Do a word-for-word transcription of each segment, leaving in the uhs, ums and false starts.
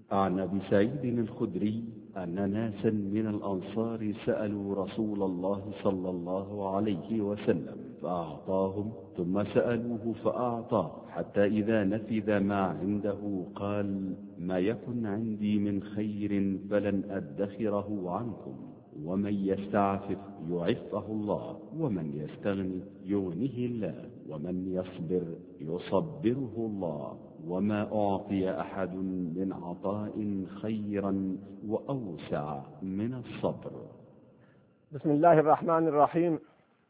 عن أبي سعيد الخدري أن ناسا من الأنصار سألوا رسول الله صلى الله عليه وسلم فأعطاهم، ثم سألوه فأعطاه، حتى إذا نفذ ما عنده قال: ما يكن عندي من خير فلن أدخره عنكم، ومن يستعفف يعفه الله، ومن يستغني يغنه الله، ومن يصبر يصبره الله، وما أعطي أحد من عطاء خيرا وأوسع من الصبر. بسم الله الرحمن الرحيم.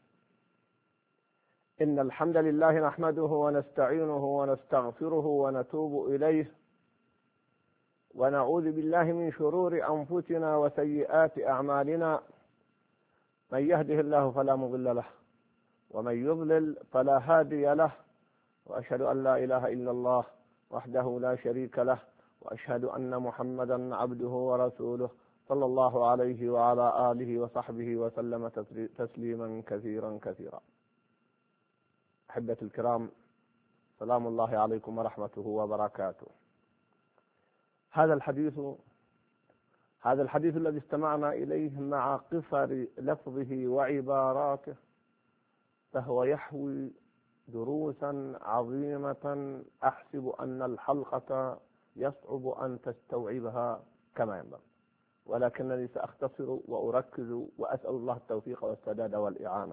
إن الحمد لله نحمده ونستعينه ونستغفره ونتوب إليه، ونعوذ بالله من شرور أنفسنا وسيئات أعمالنا. من يهده الله فلا مضل له، ومن يضلل فلا هادي له، وأشهد أن لا إله إلا الله وحده لا شريك له، وأشهد أن محمدا عبده ورسوله صلى الله عليه وعلى آله وصحبه وسلم تسليما كثيرا كثيرا. أحبتي الكرام، سلام الله عليكم ورحمته وبركاته. هذا الحديث هذا الحديث الذي استمعنا إليه مع قصر لفظه وعباراته، فهو يحوي دروسا عظيمة أحسب أن الحلقة يصعب أن تستوعبها كما ينبغي، ولكنني سأختصر وأركز وأسأل الله التوفيق والسداد والإعانة.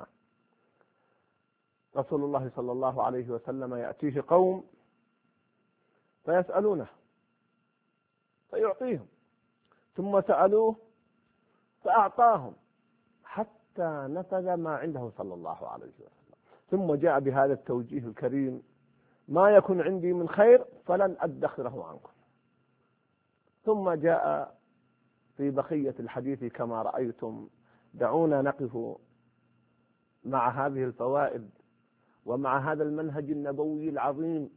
رسول الله صلى الله عليه وسلم يأتيه قوم فيسألونه فيعطيهم، ثم سألوه فأعطاهم حتى نفذ ما عنده صلى الله عليه وسلم، ثم جاء بهذا التوجيه الكريم: ما يكن عندي من خير فلن أدخره عنكم. ثم جاء في بقية الحديث كما رأيتم. دعونا نقف مع هذه الفوائد ومع هذا المنهج النبوي العظيم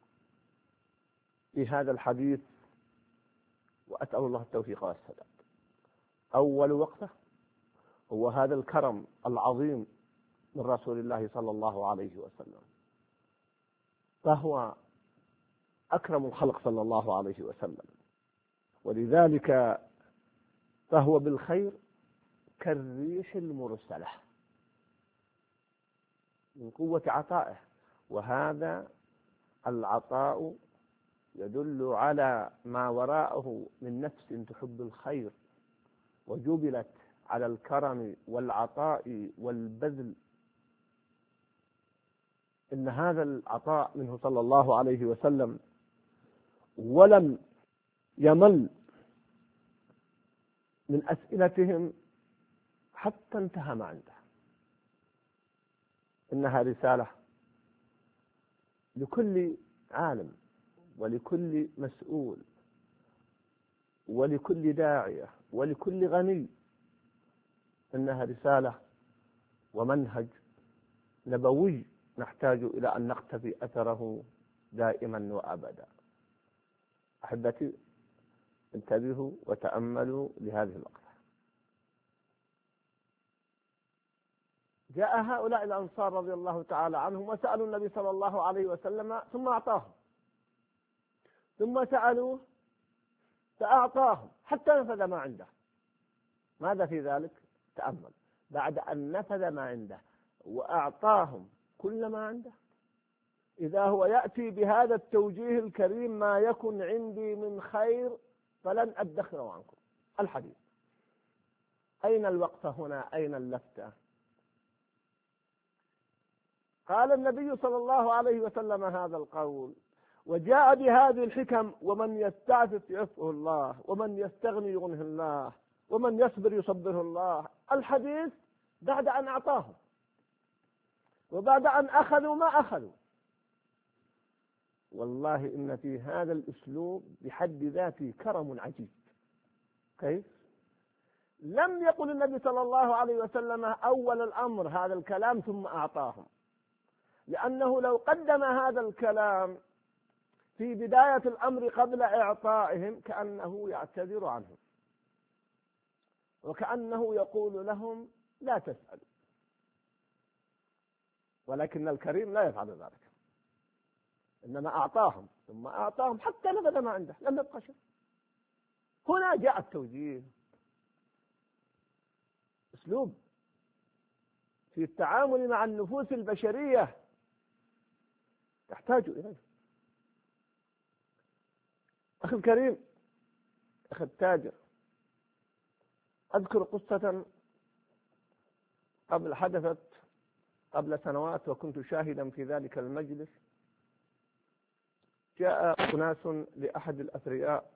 في هذا الحديث، وأسأل الله التوفيق والسداد. أول وقفة هو هذا الكرم العظيم من رسول الله صلى الله عليه وسلم، فهو أكرم الخلق صلى الله عليه وسلم، ولذلك فهو بالخير كالريح المرسلة من قوة عطائه. وهذا العطاء يدل على ما وراءه من نفس تحب الخير وجبلت على الكرم والعطاء والبذل. إن هذا العطاء منه صلى الله عليه وسلم، ولم يمل من أسئلتهم حتى انتهى ما عنده. إنها رسالة لكل عالم ولكل مسؤول ولكل داعية ولكل غني. إنها رسالة ومنهج نبوي نحتاج إلى أن نقتفي أثره دائما وأبدا. أحبتي، انتبهوا وتأملوا لهذه اللقطة. جاء هؤلاء الأنصار رضي الله تعالى عنهم وسألوا النبي صلى الله عليه وسلم ثم أعطاهم، ثم سألوه فأعطاهم حتى نفذ ما عنده. ماذا في ذلك؟ تأمل. بعد أن نفذ ما عنده وأعطاهم كل ما عنده، إذا هو يأتي بهذا التوجيه الكريم: ما يكن عندي من خير فلن أدخره عنكم. الحديث أين الوقفة هنا؟ أين اللفتة؟ قال النبي صلى الله عليه وسلم هذا القول وجاء بهذه الحكم: ومن يستعفف يعفه الله، ومن يستغني يغنه الله، ومن يصبر يصبره الله. الحديث بعد أن أعطاهم وبعد أن أخذوا ما أخذوا. والله إن في هذا الأسلوب بحد ذاته كرم عجيب. كيف؟ لم يقل النبي صلى الله عليه وسلم أول الأمر هذا الكلام ثم أعطاهم، لأنه لو قدم هذا الكلام في بداية الأمر قبل إعطائهم كأنه يعتذر عنهم، وكأنه يقول لهم لا تسألوا. ولكن الكريم لا يفعل ذلك، إنما أعطاهم ثم أعطاهم حتى نفذ ما عنده، لم يبقى شيء. جاء التوجيه أسلوب في التعامل مع النفوس البشرية تحتاج إليه. أخي الكريم، أخي التاجر، أذكر قصة قبل حدثت قبل سنوات وكنت شاهدا في ذلك المجلس. جاء أناس لأحد الأثرياء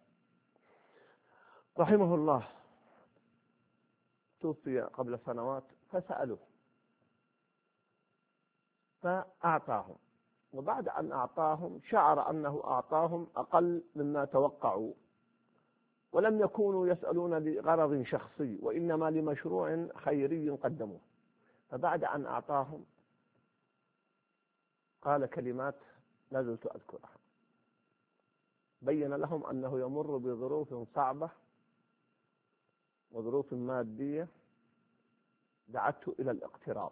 رحمه الله، توفي قبل سنوات، فسألوه فأعطاهم، وبعد أن أعطاهم شعر أنه أعطاهم أقل مما توقعوا، ولم يكونوا يسألون لغرض شخصي وإنما لمشروع خيري قدموه. فبعد أن أعطاهم قال كلمات لا زلت أذكرها. بين لهم أنه يمر بظروف صعبة وظروف مادية دعته إلى الاقتراض،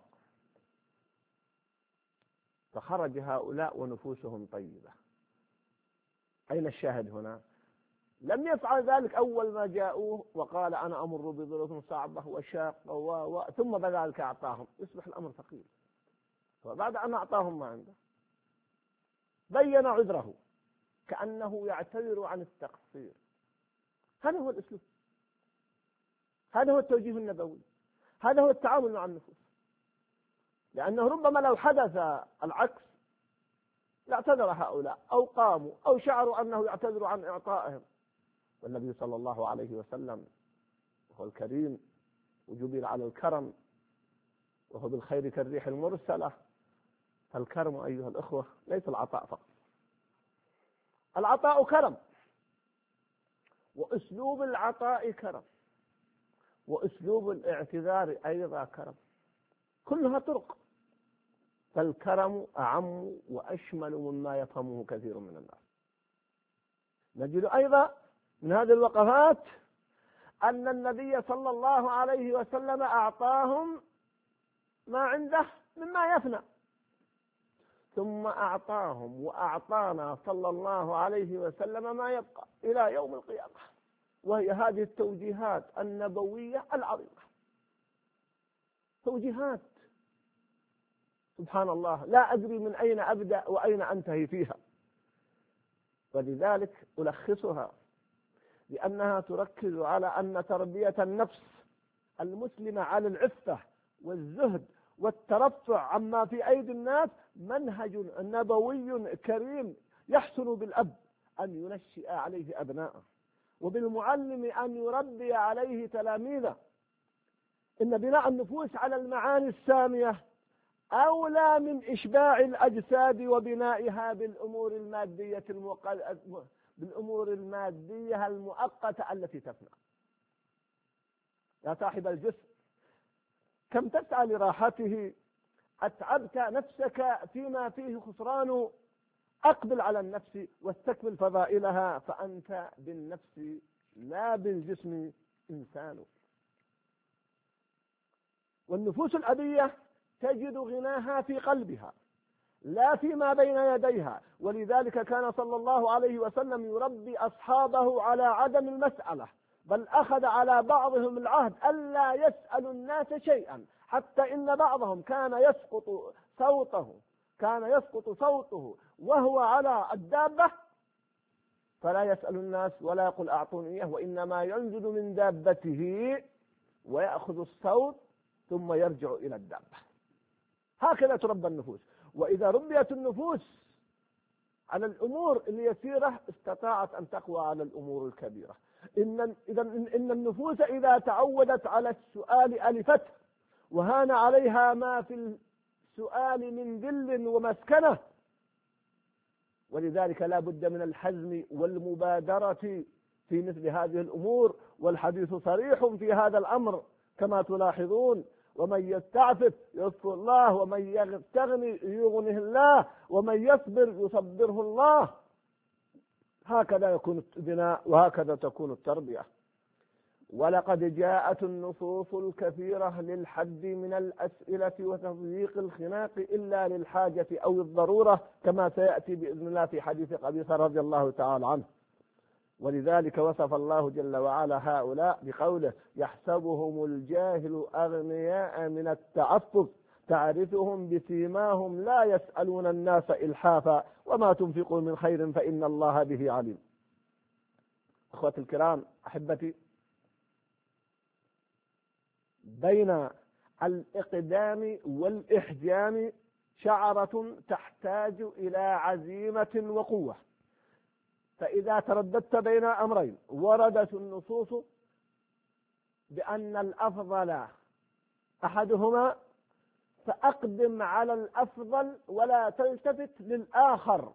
فخرج هؤلاء ونفوسهم طيبة. أين الشاهد هنا؟ لم يفعل ذلك أول ما جاءوه وقال أنا أمر بظروف صعبة وشاقة و... و... ثم بعد ذلك أعطاهم، يصبح الأمر ثقيل. وبعد أن أعطاهم ما عنده بين عذره كأنه يعتذر عن التقصير. هذا هو الأسلوب، هذا هو التوجيه النبوي، هذا هو التعامل مع النفوس. لأنه ربما لو حدث العكس لاعتذر هؤلاء أو قاموا أو شعروا أنه يعتذر عن إعطائهم. والنبي صلى الله عليه وسلم وهو الكريم وجبل على الكرم وهو بالخير كالريح المرسلة. فالكرم أيها الأخوة ليس العطاء فقط، العطاء كرم، وأسلوب العطاء كرم، وأسلوب الاعتذار أيضا كرم، كلها طرق. فالكرم أعم وأشمل مما يفهمه كثير من الناس. نجد أيضا من هذه الوقفات أن النبي صلى الله عليه وسلم أعطاهم ما عنده مما يفنى، ثم أعطاهم وأعطانا صلى الله عليه وسلم ما يبقى إلى يوم القيامة، وهي هذه التوجيهات النبوية العظيمة. توجيهات سبحان الله لا أدري من أين أبدأ وأين أنتهي فيها، ولذلك ألخصها لأنها تركز على أن تربية النفس المسلمة على العفة والزهد والترفع عما في أيدي الناس منهج نبوي كريم يحسن بالأب أن ينشئ عليه أبناءه، وبالمعلم أن يربي عليه تلاميذه. إن بناء النفوس على المعاني السامية أولى من إشباع الأجساد وبنائها بالأمور المادية المقل... بالأمور المادية المؤقتة التي تفنى. يا صاحب الجسم، كم تسعى لراحته، أتعبت نفسك فيما فيه خسران، أقبل على النفس واستكمل فضائلها، فأنت بالنفس لا بالجسم إنسان. والنفوس الأبية تجد غناها في قلبها لا فيما بين يديها، ولذلك كان صلى الله عليه وسلم يربي أصحابه على عدم المسألة، بل أخذ على بعضهم العهد ألا يسأل الناس شيئا، حتى إن بعضهم كان يسقط صوته كان يسقط صوته وهو على الدابة فلا يسأل الناس ولا يقول أعطوني إياه، وإنما ينزل من دابته ويأخذ الصوت ثم يرجع إلى الدابة. هكذا تربى النفوس. وإذا ربيت النفوس على الأمور اليسيرة استطاعت أن تقوى على الأمور الكبيرة. إن, إذا إن النفوس إذا تعودت على السؤال ألفته، وهان عليها ما في السؤال من ذل ومسكنة. ولذلك لا بد من الحزم والمبادرة في مثل هذه الأمور، والحديث صريح في هذا الأمر كما تلاحظون: ومن يستعفف يصفه الله، ومن يستغني يغنه الله، ومن يصبر يصبره الله. هكذا يكون البناء وهكذا تكون التربية. ولقد جاءت النصوص الكثيرة للحد من الأسئلة وتضييق الخناق إلا للحاجة أو الضرورة، كما سيأتي بإذن الله في حديث قبيصة رضي الله تعالى عنه. ولذلك وصف الله جل وعلا هؤلاء بقوله يحسبهم الجاهل أغنياء من التعفف تعرفهم بسيماهم لا يسألون الناس إلحافا وما تنفقوا من خير فإن الله به عليم. أخواتي الكرام أحبتي، بين الإقدام والإحجام شعرة تحتاج إلى عزيمة وقوة. فإذا ترددت بين أمرين وردت النصوص بأن الأفضل أحدهما فأقدم على الأفضل ولا تلتفت للآخر،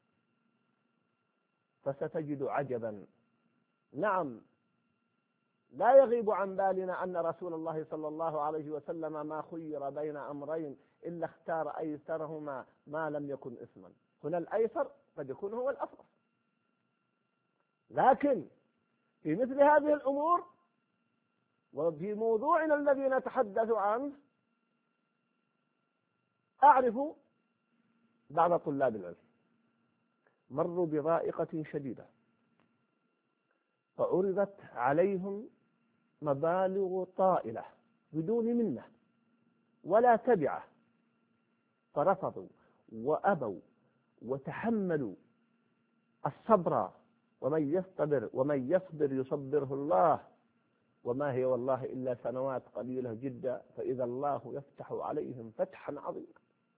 فستجد عجبا. نعم، لا يغيب عن بالنا أن رسول الله صلى الله عليه وسلم ما خير بين أمرين إلا اختار أيسرهما ما لم يكن إثما. هنا الأيسر قد يكون هو الأفضل، لكن في مثل هذه الأمور وفي موضوعنا الذي نتحدث عنه أعرف بعض طلاب العلم مروا بضائقة شديدة فعرضت عليهم مبالغ طائلة بدون منة ولا تبعة، فرفضوا وأبوا وتحملوا الصبر، ومن يصبر ومن يصبر يصبره الله، وما هي والله إلا سنوات قليلة جدا فإذا الله يفتح عليهم فتحا عظيما.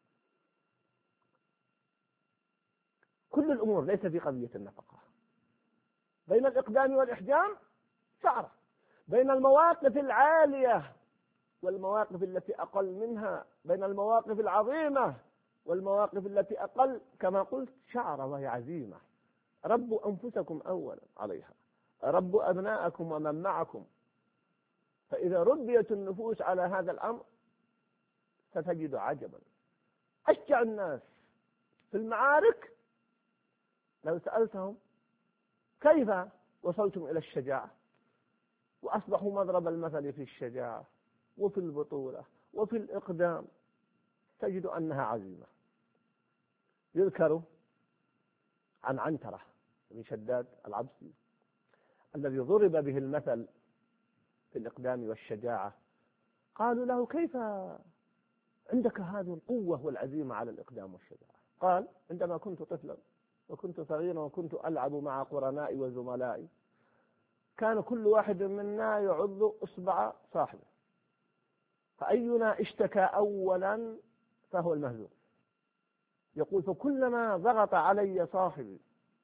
كل الأمور ليس في قضية النفقة. بين الإقدام والإحجام شعرة، بين المواقف العالية والمواقف التي أقل منها، بين المواقف العظيمة والمواقف التي أقل، كما قلت شعرة وهي عزيمة. ربوا أنفسكم أولا عليها، ربوا أبناءكم ومن معكم. فإذا ربيت النفوس على هذا الأمر ستجد عجبا. أشجع الناس في المعارك لو سألتهم كيف وصلتم إلى الشجاعة وأصبحوا مضرب المثل في الشجاعة وفي البطولة وفي الإقدام، تجد أنها عزيمة. يذكر عن عنترة بن شداد العبسي الذي ضرب به المثل في الإقدام والشجاعة. قالوا له كيف عندك هذه القوة والعزيمة على الإقدام والشجاعة؟ قال عندما كنت طفلا وكنت صغيرا وكنت ألعب مع قرنائي وزملائي كان كل واحد منا يعض إصبع صاحبه، فأينا اشتكى أولا فهو المهزوم. يقول فكلما ضغط علي صاحبي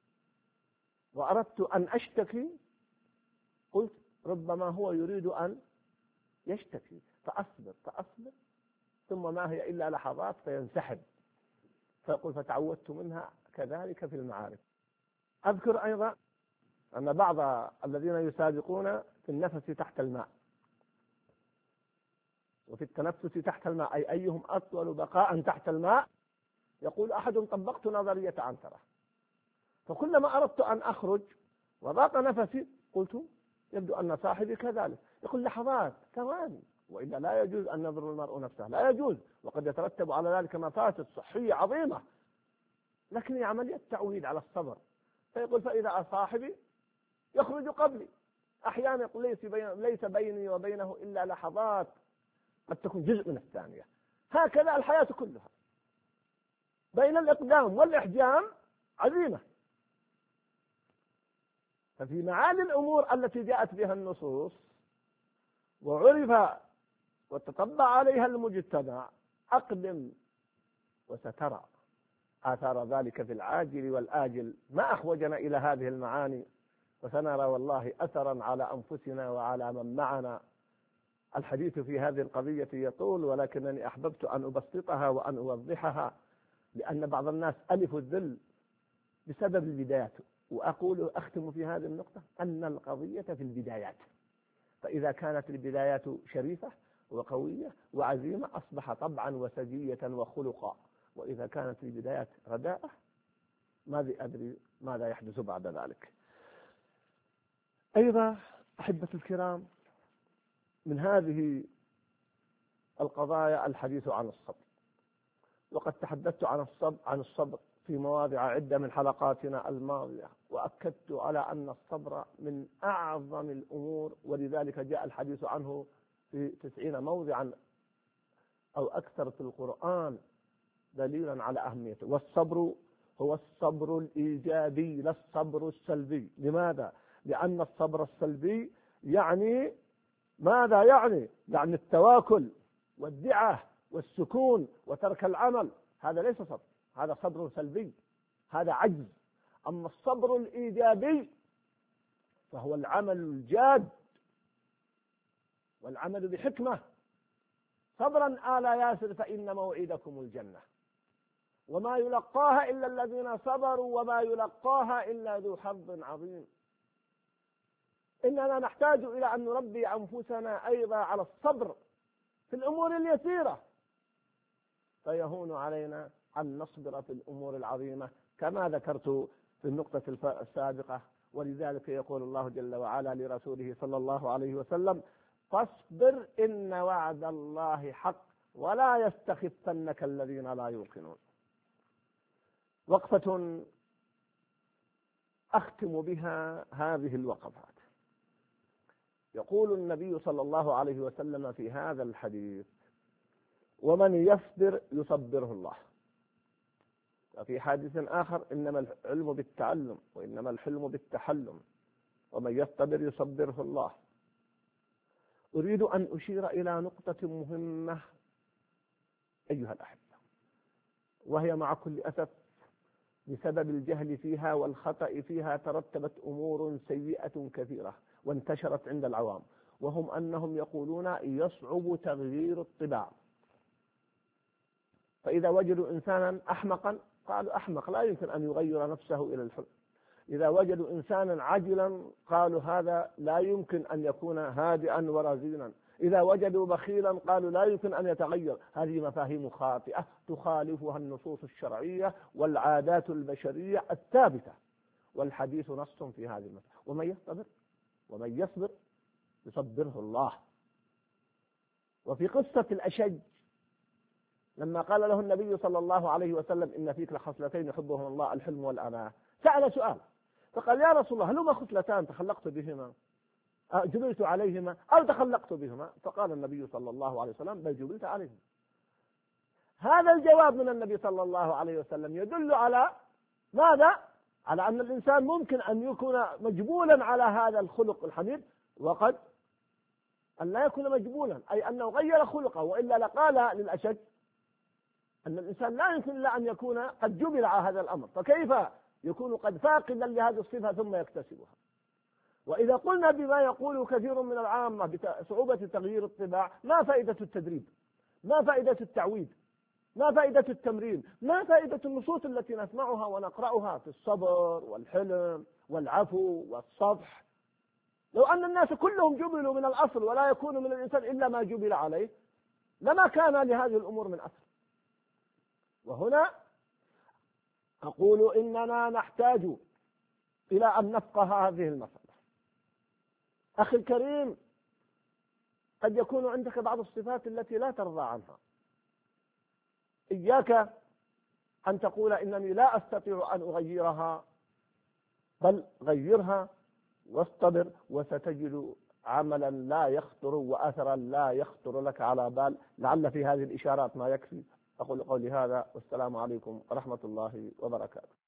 وأردت أن أشتكي قلت ربما هو يريد أن يشتكي، فأصبر فأصبر ثم ما هي إلا لحظات فينسحب. فيقول فتعودت منها كذلك في المعارك. أذكر أيضا أن بعض الذين يسابقون في النفس تحت الماء وفي التنفس تحت الماء، أي أيهم أطول بقاء تحت الماء، يقول أحد طبقت نظرية عنترة، فكلما أردت أن أخرج وضاق نفسي قلت يبدو أن صاحبي كذلك. يقول لحظات ثواني، وإلا لا يجوز أن يضر المرء نفسه، لا يجوز، وقد يترتب على ذلك مفاسد صحية عظيمة، لكن هي عملية تعويد على الصبر. فيقول فإذا صاحبي يخرج قبلي، أحيانا ليس بيني وبينه إلا لحظات قد تكون جزء من الثانية. هكذا الحياة كلها، بين الإقدام والإحجام عزيمة. ففي معاني الأمور التي جاءت بها النصوص وعرف وتطبع عليها المجتمع أقدم وسترى آثار ذلك في العاجل والآجل. ما أحوجنا إلى هذه المعاني، وسنرى والله أثرا على أنفسنا وعلى من معنا. الحديث في هذه القضية يطول، ولكنني أحببت أن أبسطها وأن أوضحها، لأن بعض الناس ألفوا الذل بسبب البدايات. وأقول أختم في هذه النقطة أن القضية في البدايات، فإذا كانت البدايات شريفة وقوية وعزيمة أصبح طبعا وسجية وخلقا، وإذا كانت البدايات رداءة ماذا أدري ماذا يحدث بعد ذلك. أيضا أحبة الكرام، من هذه القضايا الحديث عن الصبر، وقد تحدثت عن الصبر عن الصبر في في مواضع عدة من حلقاتنا الماضية، وأكدت على أن الصبر من أعظم الأمور، ولذلك جاء الحديث عنه في تسعين موضعا أو أكثر في القرآن دليلا على أهميته. والصبر هو الصبر الإيجابي لا الصبر السلبي. لماذا؟ لأن الصبر السلبي يعني ماذا يعني؟ يعني التواكل والدعة والسكون وترك العمل، هذا ليس صبر، هذا صبر سلبي، هذا عجز. أما الصبر الإيجابي فهو العمل الجاد والعمل بحكمة. صبرا آل ياسر فإن موعدكم الجنة وما يلقاها إلا الذين صبروا وما يلقاها إلا ذو حظ عظيم. إننا نحتاج إلى أن نربي أنفسنا أيضا على الصبر في الأمور اليسيرة، فيهون علينا أن نصبر في الأمور العظيمة كما ذكرت في النقطة السابقة. ولذلك يقول الله جل وعلا لرسوله صلى الله عليه وسلم: فاصبر إن وعد الله حق ولا يستخفنك الذين لا يوقنون. وقفة أختم بها هذه الوقفات. يقول النبي صلى الله عليه وسلم في هذا الحديث: ومن يصبر يصبره الله. وفي حديث آخر: إنما العلم بالتعلم وإنما الحلم بالتحلم ومن يصبر يصبره الله. أريد أن أشير إلى نقطة مهمة أيها الأحبة، وهي مع كل أسف بسبب الجهل فيها والخطأ فيها ترتبت أمور سيئة كثيرة وانتشرت عند العوام، وهم أنهم يقولون يصعب تغيير الطباع. فإذا وجدوا إنسانا أحمقا قالوا أحمق لا يمكن أن يغير نفسه إلى الحلم. إذا وجدوا إنسانا عجلا قالوا هذا لا يمكن أن يكون هادئا ورزينا. إذا وجدوا بخيلا قالوا لا يمكن أن يتغير. هذه مفاهيم خاطئة تخالفها النصوص الشرعية والعادات البشرية الثابتة، والحديث نص في هذه المسألة. ومن يصبر ومن يصبر يصبره الله. وفي قصة الأشج لما قال له النبي صلى الله عليه وسلم: إن فيك لخصلتين يحبهما الله الحلم والأناة، سأل سؤال فقال: يا رسول الله، هل هما خصلتان تخلقت بهما جبلت عليهما أو تخلقت بهما؟ فقال النبي صلى الله عليه وسلم: بل جبلت عليهما. هذا الجواب من النبي صلى الله عليه وسلم يدل على ماذا؟ على أن الإنسان ممكن أن يكون مجبولا على هذا الخلق الحميد، وقد أن لا يكون مجبولا، أي أنه غير خلقه، وإلا لقال للأشد أن الإنسان لا يمكن إلا أن يكون قد جبل على هذا الأمر، فكيف يكون قد فاقدا لهذه الصفة ثم يكتسبها؟ وإذا قلنا بما يقول كثير من العامة بصعوبة تغيير الطباع، ما فائدة التدريب؟ ما فائدة التعويد؟ ما فائدة التمرين؟ ما فائدة النصوص التي نسمعها ونقرأها في الصبر والحلم والعفو والصفح؟ لو أن الناس كلهم جبلوا من الأصل ولا يكون من الإنسان إلا ما جبل عليه لما كان لهذه الأمور من أثر. وهنا أقول إننا نحتاج إلى أن نفقه هذه المسألة. أخي الكريم، قد يكون عندك بعض الصفات التي لا ترضى عنها. إياك أن تقول إنني لا أستطيع أن أغيرها، بل غيرها واصطبر وستجد عملا لا يخطر وأثرا لا يخطر لك على بال. لعل في هذه الإشارات ما يكفي. أقول قولي هذا والسلام عليكم ورحمة الله وبركاته.